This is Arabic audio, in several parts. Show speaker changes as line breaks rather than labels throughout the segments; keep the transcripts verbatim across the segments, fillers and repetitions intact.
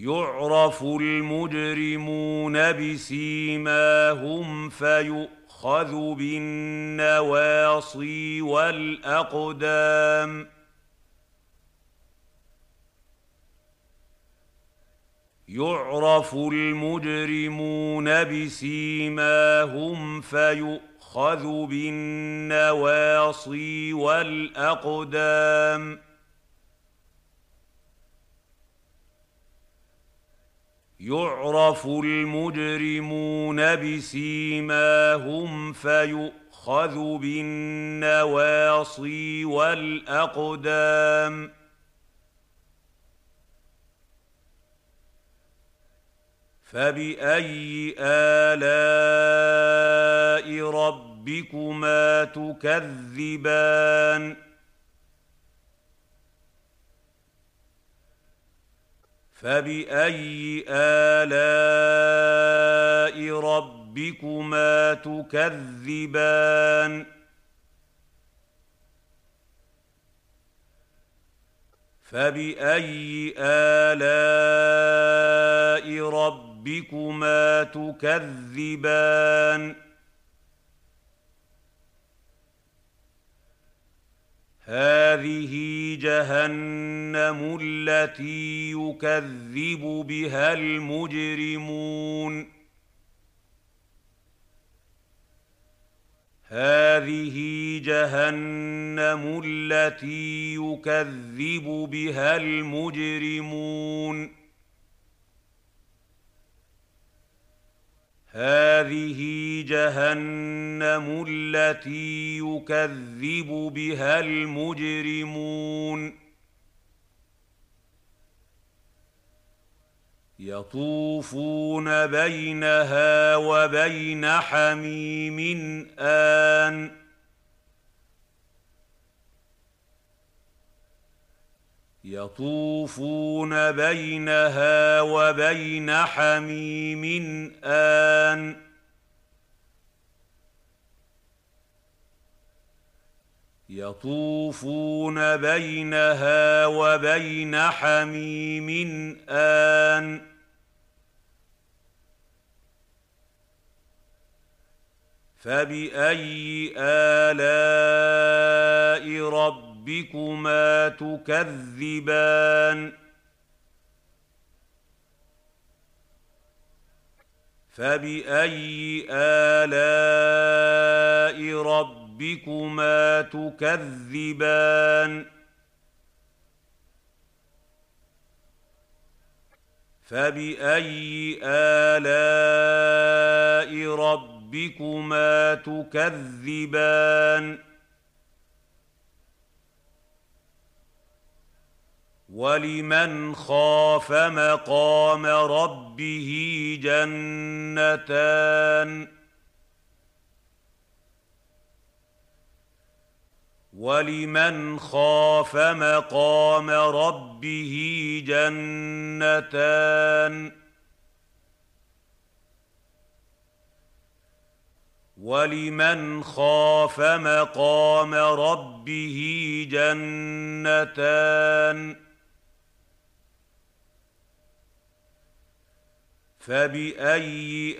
يُعْرَفُ الْمُجْرِمُونَ بِسِيمَاهُمْ فَيُؤْخَذُ بِالنَّوَاصِي وَالْأَقْدَامِ يُعْرَفُ الْمُجْرِمُونَ بِسِيمَاهُمْ فَيُؤْخَذُ بِالنَّوَاصِي وَالْأَقْدَامِ يُعْرَفُ الْمُجْرِمُونَ بِسِيمَاهُمْ فَيُؤْخَذُ بِالنَّوَاصِي وَالْأَقْدَامِ فَبِأَيِّ آلَاءِ رَبِّكُمَا تُكَذِّبَانِ فَبِأَيِّ آلَاءِ رَبِّكُمَا تُكَذِّبَانِ فَبِأَيِّ آلَاءِ رَبِّكُمَا تُكَذِّبَانِ هَٰذِهِ جَهَنَّمُ الَّتِي يُكَذِّبُ بِهَا الْمُجْرِمُونَ هَٰذِهِ جَهَنَّمُ الَّتِي يُكَذِّبُ بِهَا الْمُجْرِمُونَ هَٰذِهِ جَهَنَّمُ الَّتِي يُكَذِّبُ بِهَا الْمُجْرِمُونَ يَطُوفُونَ بَيْنَهَا وَبَيْنَ حَمِيمٍ آنٍ يَطُوفُونَ بَيْنَهَا وَبَيْنَ حَمِيمٍ آنٍ يَطُوفُونَ بَيْنَهَا وَبَيْنَ حَمِيمٍ آنٍ فَبِأَيِّ آلَاءِ رَبِّكُمَا تُكَذِّبَانِ فَبِأَيِّ آلَاءِ رَبِّكُمَا تُكَذِّبَانِ فَبِأَيِّ آلَاءِ رَبِّكُمَا تُكَذِّبَانِ فَبِأَيِّ آلَاءِ رَبِّكُمَا تُكَذِّبَانِ فَبِأَيِّ آلَاءِ رَبِّكُمَا تُكَذِّبَانِ فَبِأَيِّ آلَاءِ رَبِّكُمَا تُكَذِّبَانِ وَلِمَنْ خَافَ مَقَامَ رَبِّهِ جَنَّتَانِ وَلِمَنْ خَافَ مَقَامَ رَبِّهِ جَنَّتَانِ وَلِمَنْ خَافَ مَقَامَ رَبِّهِ جَنَّتَانِ فَبِأَيِّ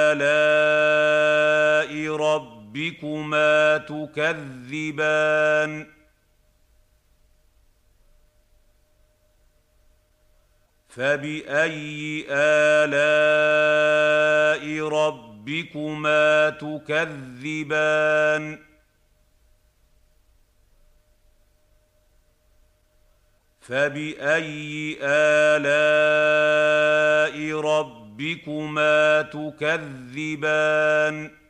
آلَاءِ رَبِّكُمَا تُكَذِّبَانِ فَبِأَيِّ آلَاءِ رَبِّكُمَا تُكَذِّبَانِ فَبِأَيِّ آلَاءِ رَبِّكُمَا تُكَذِّبَانِ فَبِأَيِّ آلَاءِ رَبِّكُمَا تُكَذِّبَانِ فَبِأَيِّ آلَاءِ رَبِّكُمَا تُكَذِّبَانِ فَبِأَيِّ آلَاءِ رَبِّكُمَا تُكَذِّبَانِ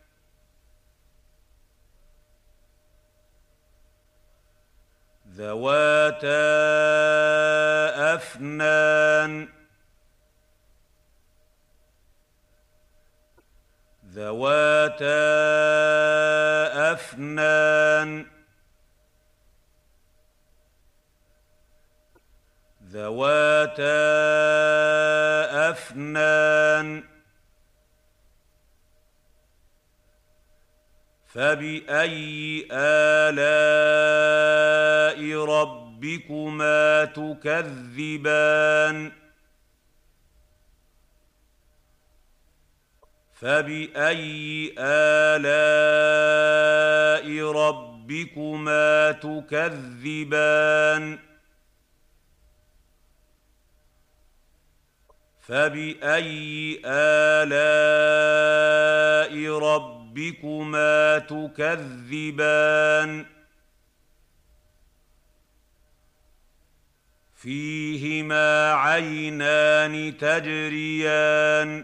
ذَوَاتَا أَفْنَانٍ ذَوَاتَا أَفْنَانٍ ذَوَاتَا أَفْنَانٍ فَبِأَيِّ آلَاءِ رَبِّكُمَا تُكَذِّبَانِ فبأي آلاء ربكما تكذبان فبأي آلاء ربكما تكذبان فيهما عينان تجريان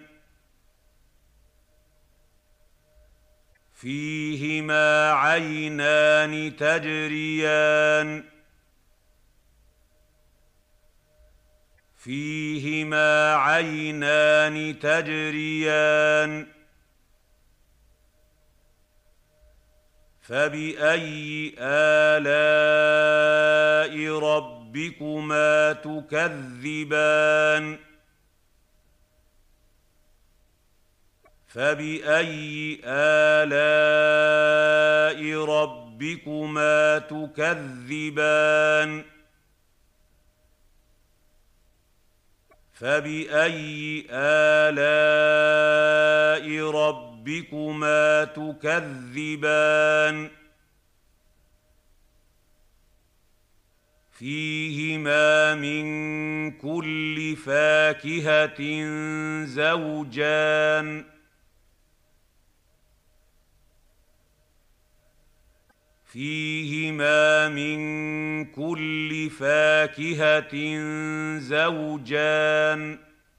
فيهما عينان تجريان فيهما عينان تجريان فبأي آلاء ربكما تكذبان فبأي آلاء ربكما تكذبان فبأي آلاء ربكما تكذبان فيهما من كل فاكهة زوجان فيهما من كل فاكهة زوجان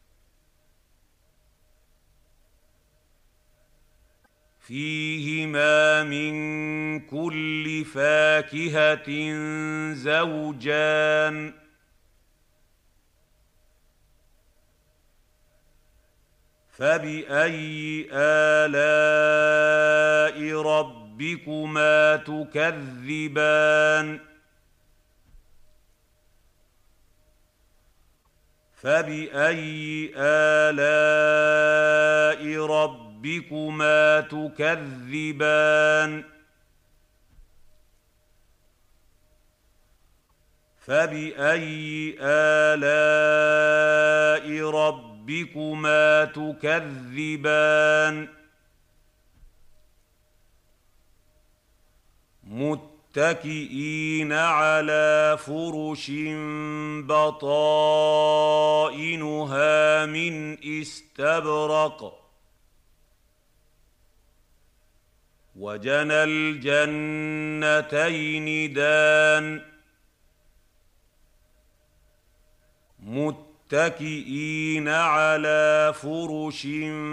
فيهما من كل فاكهة زوجان فبأي آلاء ربكما تكذبان فبأي آلاء ربكما تكذبان فبأي آلاء ربكما تكذبان متكئين على فرش بطائنها من استبرق وجنى الجنتين دان متكئين على فرش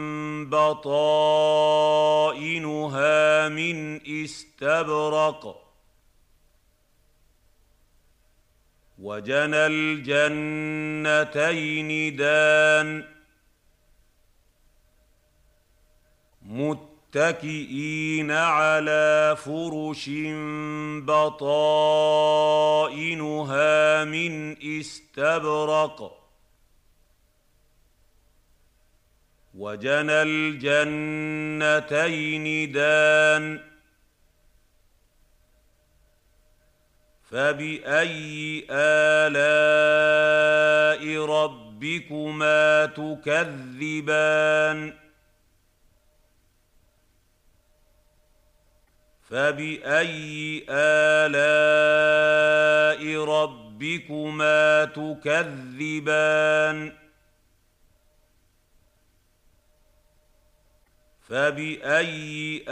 بطائنها من استبرق وجنى الجنتين دان متكئين على فرش بطائنها من استبرق وجنى الجنتين دان فبأي آلاء ربكما تكذبان فبأي آلاء ربكما تكذبان فبأي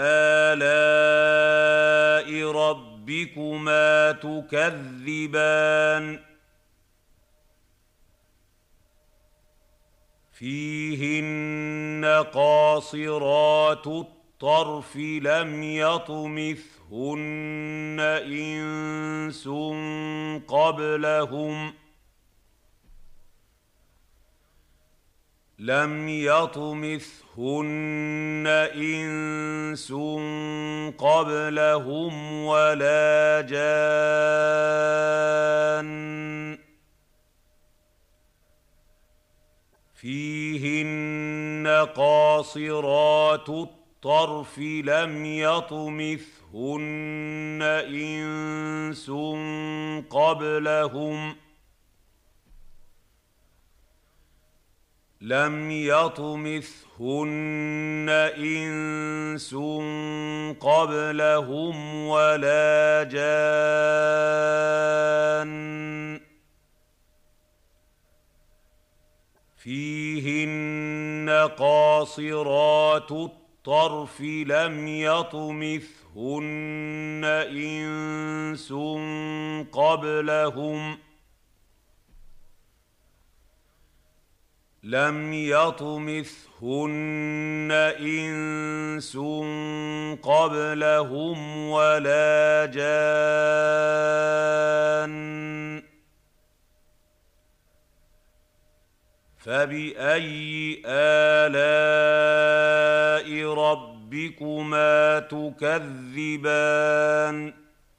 آلاء ربكما تكذبان فيهن قاصرات الطرف لم يطمثهن إنس قبلهم لم يطمثهن إنس قبلهم ولا جان فيهن قاصرات الطرف لم يطمثهن إنس قبلهم لم يطمثهن إنس قبلهم ولا جان فيهن قاصرات الطرف لم يطمثهن إنس قبلهم لم يطمثهن إنس قبلهم ولا جان فبأي آلاء ربكما تكذبان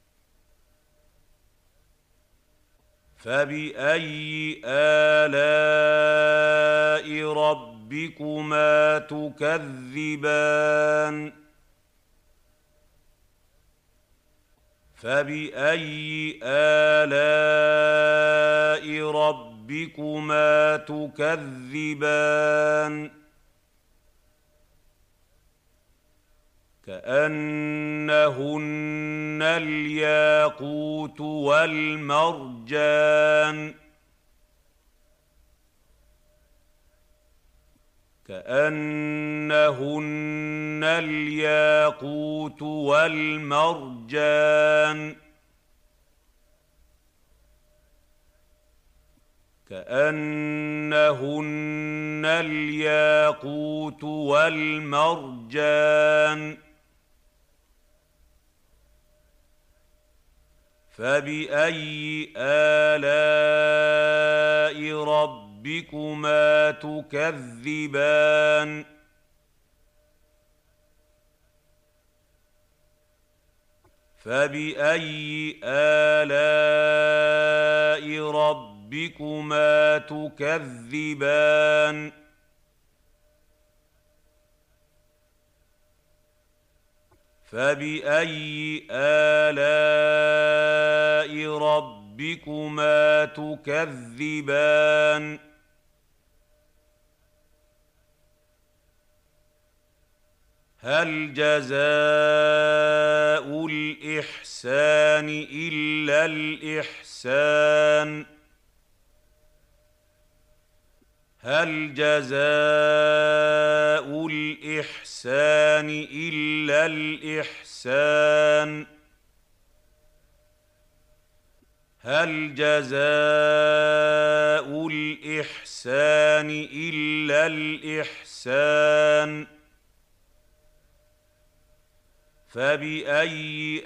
فبأي آلاء ربكما تكذبان فبأي آلاء ربكما تكذبان كأنهن الياقوت والمرجان كأنهن الياقوت والمرجان كأنهن الياقوت والمرجان فبأي آلاء ربكما تكذبان فبأي آلاء ربكما تكذبان فبأي آلاء ربكما تكذبان هل جزاء الإحسان إلا الإحسان هل جزاء الإحسان إلا الإحسان هل جزاء الإحسان إلا الإحسان فبأي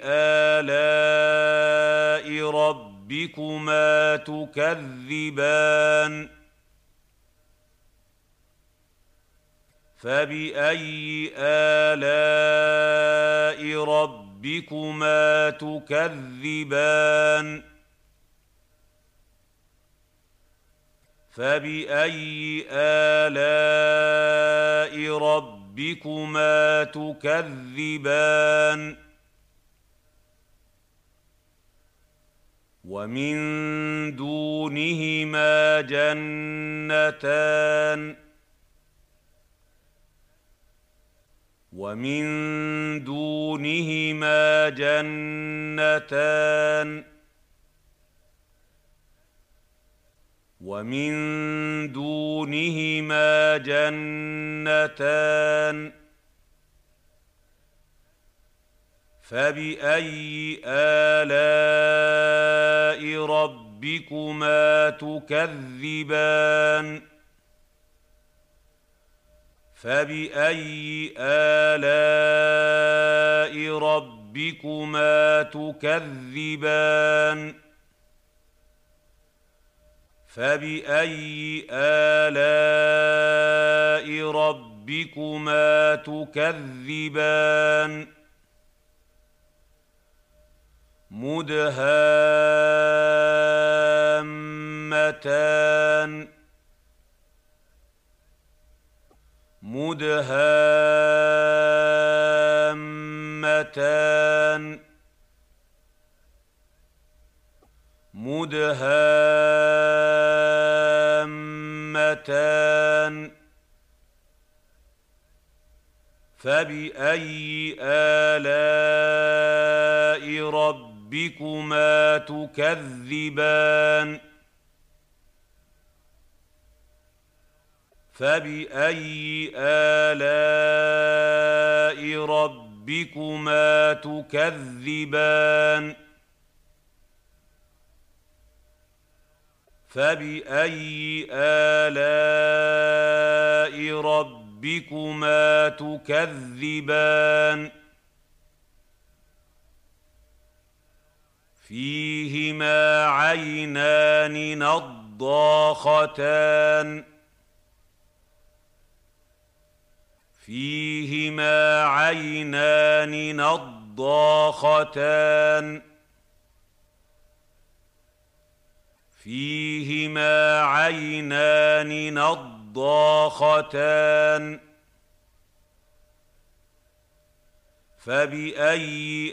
آلاء ربكما تكذبان فبأي آلاء ربكما تكذبان فبأي آلاء ربكما تكذبان ومن دونهما جنتان ومن دونهما جنتان ومن دونهما جنتان فبأي آلاء ربكما تكذبان فبأي آلاء ربكما تكذبان فبأي آلاء ربكما تكذبان مدهامتان مدهامتان مدهامتان اثنتان فبأي آلاء ربكما تكذبان فبأي آلاء ربكما تكذبان فبأي آلاء ربكما تكذبان فيهما عينان نضاختان فيهما عينان نضاختان فيهما عينان نضاختان فبأي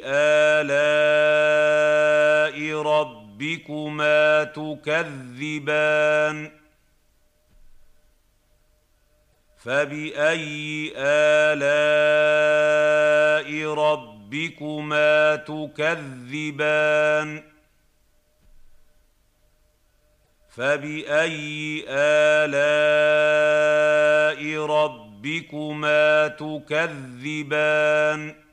آلاء ربكما تكذبان فبأي آلاء ربكما تكذبان فبأي آلاء ربكما تكذبان